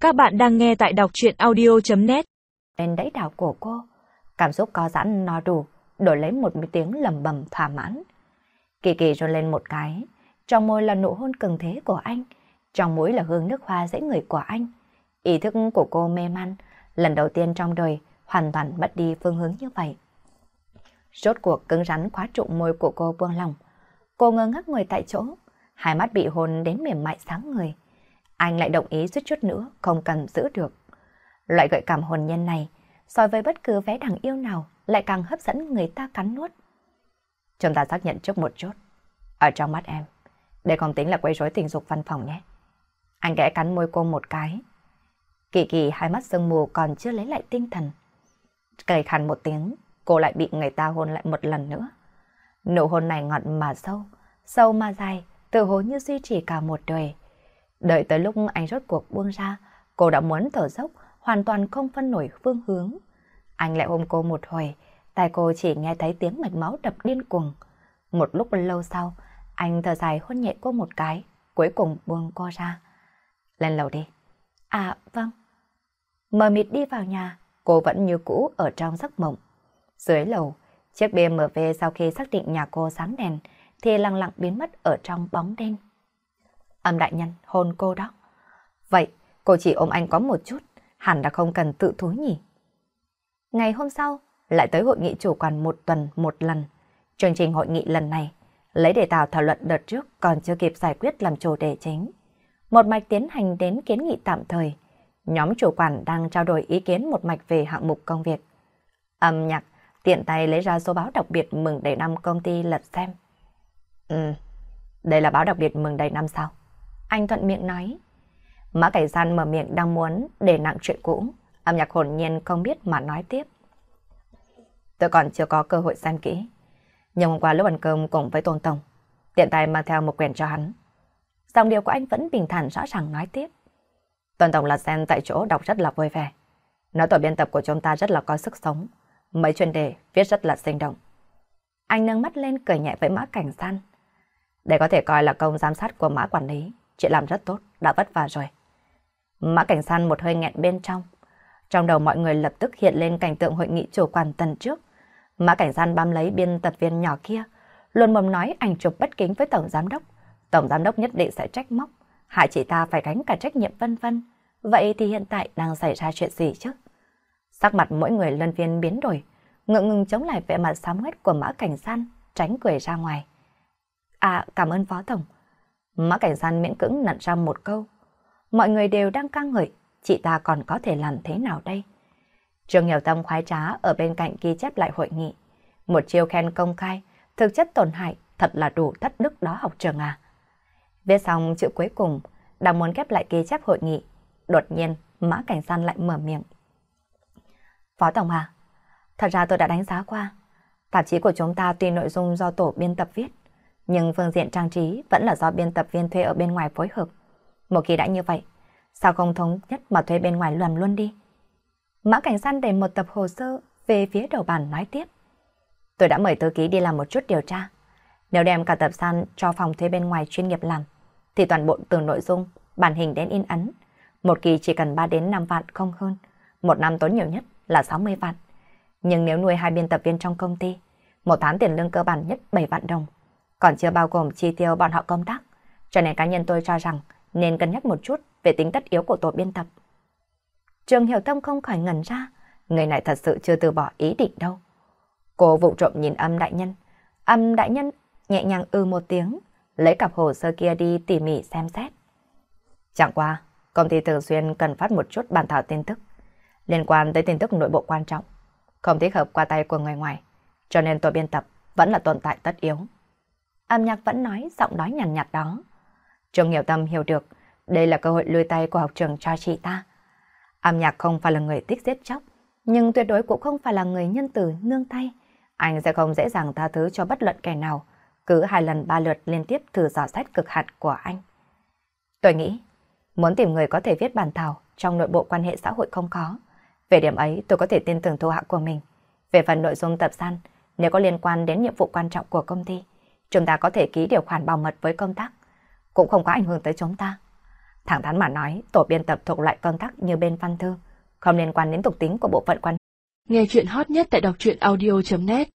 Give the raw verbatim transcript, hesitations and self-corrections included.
Các bạn đang nghe tại đọc truyện audio chấm net. Lên đẫy đảo của cô, cảm xúc có giãn no đủ, đổi lấy một tiếng lầm bầm thỏa mãn. Kỳ Kỳ run lên một cái, trong môi là nụ hôn cường thế của anh, trong mũi là hương nước hoa dễ ngửi của anh. Ý thức của cô mê man, lần đầu tiên trong đời hoàn toàn mất đi phương hướng như vậy. Rốt cuộc cứng rắn khóa trụ môi của cô buông lỏng. Cô ngơ ngác ngồi tại chỗ, hai mắt bị hôn đến mềm mại sáng người. Anh lại đồng ý suýt chút nữa không cần giữ được. Loại gợi cảm hồn nhiên này, so với bất cứ vé đáng yêu nào, lại càng hấp dẫn người ta cắn nuốt. Chúng ta xác nhận trước một chút. Ở trong mắt em, đây không tính là quấy rối tình dục văn phòng nhé. Anh kẽ cắn môi cô một cái. Kỳ Kỳ hai mắt sương mù còn chưa lấy lại tinh thần. Cười khàn một tiếng, cô lại bị người ta hôn lại một lần nữa. Nụ hôn này ngọt mà sâu, sâu mà dài, tự hồ như duy trì cả một đời. Đợi tới lúc anh rốt cuộc buông ra, cô đã muốn thở dốc, hoàn toàn không phân nổi phương hướng. Anh lại ôm cô một hồi, tai cô chỉ nghe thấy tiếng mạch máu đập điên cuồng. Một lúc lâu sau, anh thở dài hôn nhẹ cô một cái, cuối cùng buông cô ra. Lên lầu đi. À, vâng. Mờ mịt đi vào nhà, cô vẫn như cũ ở trong giấc mộng. Dưới lầu, chiếc bê em vê sau khi xác định nhà cô sáng đèn, thì lặng lặng biến mất ở trong bóng đêm. Âm đại nhân hôn cô đó. Vậy, cô chỉ ôm anh có một chút, hẳn là không cần tự thú nhỉ. Ngày hôm sau, lại tới hội nghị chủ quản một tuần một lần. Chương trình hội nghị lần này, lấy đề tài thảo luận đợt trước còn chưa kịp giải quyết làm chủ đề chính. Một mạch tiến hành đến kiến nghị tạm thời. Nhóm chủ quản đang trao đổi ý kiến một mạch về hạng mục công việc. Âm nhạc, tiện tay lấy ra số báo đặc biệt mừng đầy năm công ty lật xem. Ừ, đây là báo đặc biệt mừng đầy năm sao? Anh thuận miệng nói. Mã Cảnh San mở miệng đang muốn để nặng chuyện cũ. Âm nhạc hồn nhiên không biết mà nói tiếp. Tôi còn chưa có cơ hội xem kỹ. Nhưng hôm qua lúc ăn cơm cùng với Tôn Tổng, tiện tay mang theo một quyển cho hắn. Dòng điều của anh vẫn bình thản rõ ràng nói tiếp. Tôn Tổng là xem tại chỗ đọc rất là vui vẻ. Nói tổ biên tập của chúng ta rất là có sức sống. Mấy chuyên đề viết rất là sinh động. Anh nâng mắt lên cười nhẹ với Mã Cảnh San. Đây có thể coi là công giám sát của Mã quản lý. Chị làm rất tốt, đã vất vả rồi. Mã Cảnh San một hơi nghẹn bên trong. Trong đầu mọi người lập tức hiện lên cảnh tượng hội nghị chủ quản tuần trước. Mã Cảnh San bám lấy biên tập viên nhỏ kia, luôn mồm nói ảnh chụp bất kính với tổng giám đốc. Tổng giám đốc nhất định sẽ trách móc, hại chị ta phải gánh cả trách nhiệm vân vân. Vậy thì hiện tại đang xảy ra chuyện gì chứ? Sắc mặt mỗi người luân phiên biến đổi, ngượng ngừng chống lại vẻ mặt xám ngoét của Mã Cảnh San, tránh cười ra ngoài. À, cảm ơn Phó Tổng. Mã Cảnh San miễn cưỡng nặn ra một câu. Mọi người đều đang ca ngợi, chị ta còn có thể làm thế nào đây? Trương Hiểu Tâm khoái trá ở bên cạnh ghi chép lại hội nghị. Một chiêu khen công khai, thực chất tổn hại, thật là đủ thất đức đó học trường à. Viết xong chữ cuối cùng, đang muốn ghép lại ghi chép hội nghị. Đột nhiên, Mã Cảnh San lại mở miệng. Phó Tổng à, thật ra tôi đã đánh giá qua. Tạp chí của chúng ta tuy nội dung do tổ biên tập viết, nhưng phương diện trang trí vẫn là do biên tập viên thuê ở bên ngoài phối hợp. Một khi đã như vậy, sao không thống nhất mà thuê bên ngoài làm luôn đi? Mã Cảnh San đẩy một tập hồ sơ về phía đầu bàn nói tiếp. Tôi đã mời thư ký đi làm một chút điều tra. Nếu đem cả tập san cho phòng thuê bên ngoài chuyên nghiệp làm, thì toàn bộ từ nội dung, bản hình đến in ấn, một kỳ chỉ cần ba đến năm vạn không hơn. Một năm tốn nhiều nhất là sáu mươi vạn. Nhưng nếu nuôi hai biên tập viên trong công ty, một tháng tiền lương cơ bản nhất bảy vạn đồng. Còn chưa bao gồm chi tiêu bọn họ công tác. Cho nên cá nhân tôi cho rằng nên cân nhắc một chút về tính tất yếu của tổ biên tập. Trương Hiểu Tâm không khỏi ngẩn ra, người này thật sự chưa từ bỏ ý định đâu. Cô vụng trộm nhìn Âm đại nhân. Âm đại nhân nhẹ nhàng ư một tiếng, lấy cặp hồ sơ kia đi tỉ mỉ xem xét. Chẳng qua, công ty thường xuyên cần phát một chút bản thảo tin tức liên quan tới tin tức nội bộ quan trọng, không thích hợp qua tay của người ngoài, cho nên tổ biên tập vẫn là tồn tại tất yếu. Âm nhạc vẫn nói giọng nói nhàn nhạt, nhạt đó. Trương Hiểu Tâm hiểu được đây là cơ hội lui tay của học trường cho chị ta. Âm nhạc không phải là người thích giết chóc, nhưng tuyệt đối cũng không phải là người nhân từ nương tay. Anh sẽ không dễ dàng tha thứ cho bất luận kẻ nào, cứ hai lần ba lượt liên tiếp thử dò xét cực hạt của anh. Tôi nghĩ, muốn tìm người có thể viết bản thảo trong nội bộ quan hệ xã hội không khó. Về điểm ấy tôi có thể tin tưởng thuộc hạ của mình. Về phần nội dung tập san, nếu có liên quan đến nhiệm vụ quan trọng của công ty, chúng ta có thể ký điều khoản bảo mật với công tác, cũng không có ảnh hưởng tới chúng ta. Thẳng thắn mà nói, tổ biên tập thuộc loại công tác như bên văn thư, không liên quan đến tục tính của bộ phận quan. Nghe chuyện hot nhất tại đọc truyện audio chấm net